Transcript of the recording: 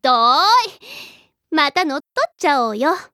どーい。また乗っ取っちゃおうよ。